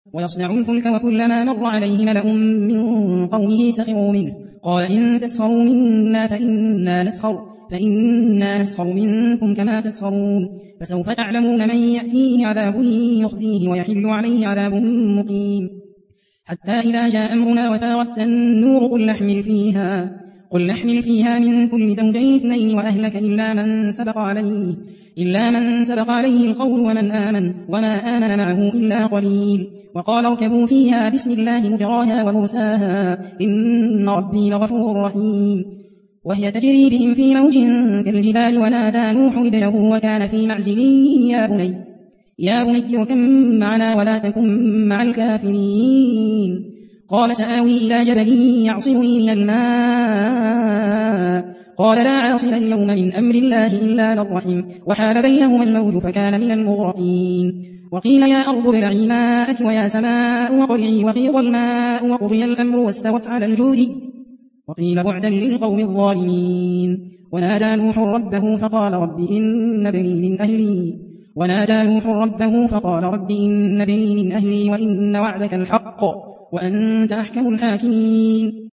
ويصنع الفلك وكلما مر عليه ملأ من قومه سخروا منه قال إن تسخروا منا فإنا نسخر منكم كما تسخرون فسوف تعلمون من يأتيه عذاب يخزيه ويحل عليه عذاب مقيم حتى إذا جاء أمرنا وفارت النور قل نحمل فيها من كل زوجين اثنين وأهلك إلا من سبق عليه القول وما آمن معه إلا قليل وقال اركبوا فيها بسم الله مجراها ومرساها إن ربي لغفور رحيم وهي تجري بهم في موج كالجبال ونادى نوح ابنه وكان في معزل يا بني اركب معنا ولا تكن مع الكافرين قال سآوي إلى جبل يعصمني من الماء قال لا عاصم اليوم من أمر الله إلا من رحم وحال بينهما الموج فكان من المغرقين وقيل يا أرض ابلعي ماءك ويا سماء وقلعي وغيض الماء وقضي الأمر واستوت على الجود وقيل بعدا للقوم الظالمين ونادى نوح ربه فقال رب إن ابني من أهلي وإن وعدك الحق وأنت أحكم الحاكمين